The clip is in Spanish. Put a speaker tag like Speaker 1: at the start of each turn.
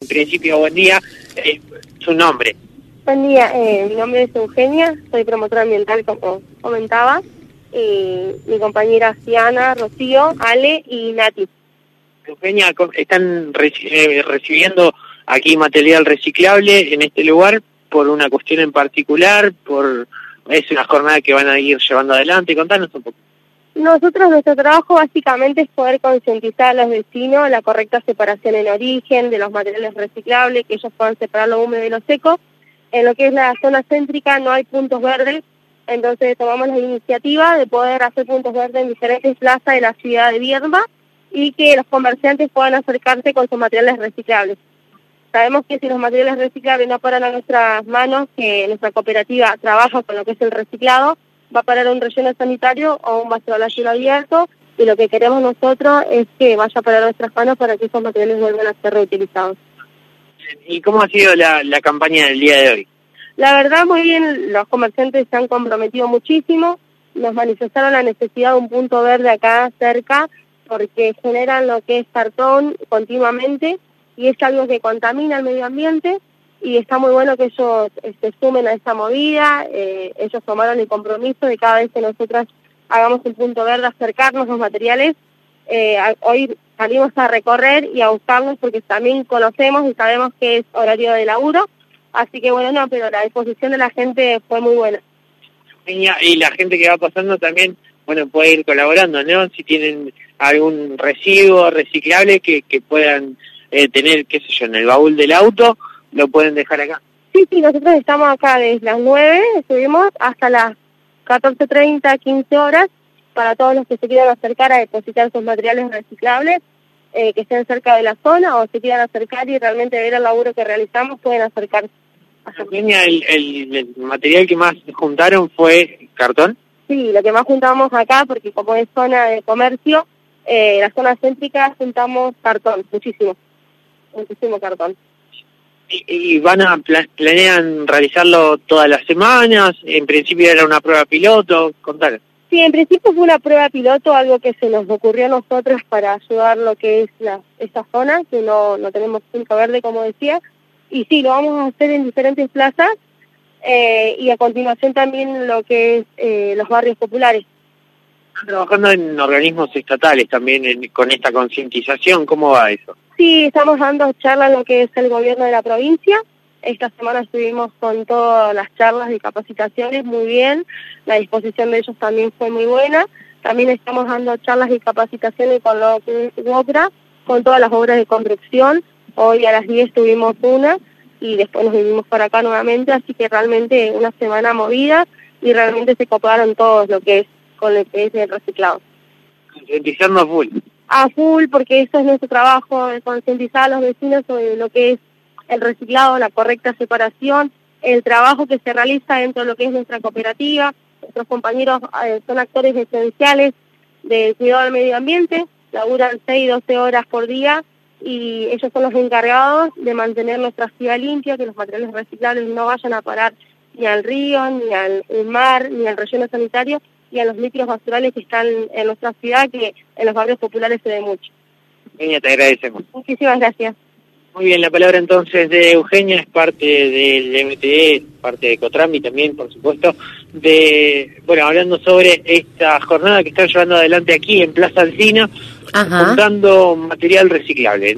Speaker 1: principio, buen día. Su nombre.
Speaker 2: Buen día, mi nombre es Eugenia, soy promotora ambiental, como comentaba. Mi compañera Ciana, Rocío, Ale y Nati.
Speaker 1: Eugenia, ¿están recibiendo aquí material reciclable en este lugar por una cuestión en particular? ¿Es una jornada que van a ir llevando adelante? Contanos un poco.
Speaker 2: Nuestro trabajo básicamente es poder concientizar a los vecinos la correcta separación en origen de los materiales reciclables, que ellos puedan separar lo húmedo de lo seco. En lo que es la zona céntrica no hay puntos verdes, entonces tomamos la iniciativa de poder hacer puntos verdes en diferentes plazas de la ciudad de Viedma y que los comerciantes puedan acercarse con sus materiales reciclables. Sabemos que si los materiales reciclables no paran a nuestras manos, que nuestra cooperativa trabaja con lo que es el reciclado, va a parar a un relleno sanitario o un basural a cielo abierto, y lo que queremos nosotros es que vaya a parar a nuestras manos para que esos materiales vuelvan a ser reutilizados.
Speaker 1: ¿Y cómo ha sido la campaña del día de hoy?
Speaker 2: La verdad, muy bien, los comerciantes se han comprometido muchísimo, nos manifestaron la necesidad de un punto verde acá cerca, porque generan lo que es cartón continuamente, y es algo que contamina el medio ambiente, y está muy bueno que ellos se sumen a esa movida. Ellos tomaron el compromiso de cada vez que nosotras hagamos un punto verde, acercarnos los materiales. Hoy salimos a recorrer y a buscarlos porque también conocemos y sabemos que es horario de laburo, así que bueno, pero la disposición de la gente fue muy buena.
Speaker 1: Y la gente que va pasando también, bueno, puede ir colaborando, ¿no? Si tienen algún residuo reciclable que puedan tener, qué sé yo, en el baúl del auto, lo pueden dejar acá.
Speaker 2: Sí, nosotros estamos acá desde las 9, estuvimos hasta las 14:30, 15 horas, para todos los que se quieran acercar a depositar sus materiales reciclables, que estén cerca de la zona o se quieran acercar y realmente ver el laburo que realizamos, pueden acercarse.
Speaker 1: ¿El material que más juntaron fue cartón?
Speaker 2: Sí, lo que más juntamos acá, porque como es zona de comercio, la zona céntrica juntamos cartón, muchísimo cartón.
Speaker 1: ¿Y planean realizarlo todas las semanas? En principio era una prueba piloto, contanos.
Speaker 2: Sí, en principio fue una prueba piloto, algo que se nos ocurrió a nosotros para ayudar lo que es esta zona, que no tenemos punto verde, como decía, y sí, lo vamos a hacer en diferentes plazas, y a continuación también lo que es los barrios populares.
Speaker 1: ¿Están trabajando en organismos estatales también con esta concientización? ¿Cómo va eso?
Speaker 2: Sí, estamos dando charlas en lo que es el gobierno de la provincia. Esta semana estuvimos con todas las charlas y capacitaciones, muy bien. La disposición de ellos también fue muy buena. También estamos dando charlas y capacitaciones con lo que es obra, con todas las obras de construcción. Hoy a las 10 tuvimos una y después nos vinimos para acá nuevamente, así que realmente una semana movida y realmente se coparon todos con lo que es el reciclado.
Speaker 1: Concientizando a full.
Speaker 2: A full, porque eso es nuestro trabajo, de concientizar a los vecinos sobre lo que es el reciclado, la correcta separación, el trabajo que se realiza dentro de lo que es nuestra cooperativa. Nuestros compañeros son actores esenciales del cuidado del medio ambiente, laburan 6-12 horas por día y ellos son los encargados de mantener nuestra ciudad limpia, que los materiales reciclables no vayan a parar ni al río, ni al mar, ni al relleno sanitario, y a los litros basurales que están en nuestra ciudad, que en los barrios populares se ve mucho.
Speaker 1: Eugenia, te agradecemos.
Speaker 2: Muchísimas gracias.
Speaker 1: Muy bien, la palabra entonces de Eugenia, es parte del MTE, parte de Cotrambi también, por supuesto, hablando sobre esta jornada que están llevando adelante aquí en Plaza Alsina, juntando material reciclable.